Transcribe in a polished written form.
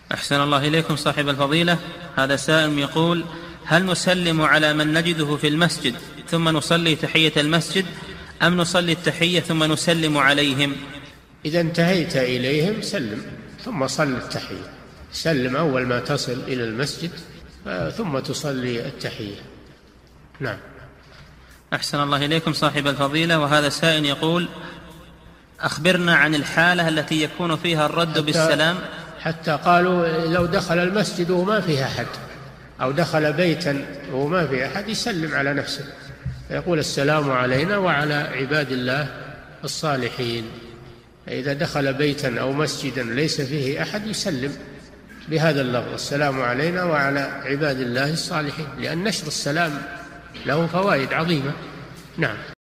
أحسن الله إليكم صاحب الفضيلة. هذا سائل يقول: هل نسلم على من نجده في المسجد ثم نصلي تحية المسجد، أم نصلي التحية ثم نسلم عليهم؟ إذا انتهيت إليهم سلم ثم صل التحية. سلم أول ما تصل إلى المسجد ثم تصلي التحية. نعم. أحسن الله إليكم صاحب الفضيلة. وهذا سائل يقول: أخبرنا عن الحالة التي يكون فيها الرد بالسلام. حتى قالوا لو دخل المسجد وما فيه أحد، أو دخل بيتا وما فيه أحد، يسلم على نفسه، يقول السلام علينا وعلى عباد الله الصالحين. إذا دخل بيتا أو مسجدا ليس فيه أحد يسلم بهذا اللفظ: السلام علينا وعلى عباد الله الصالحين، لأن نشر السلام له فوائد عظيمة. نعم.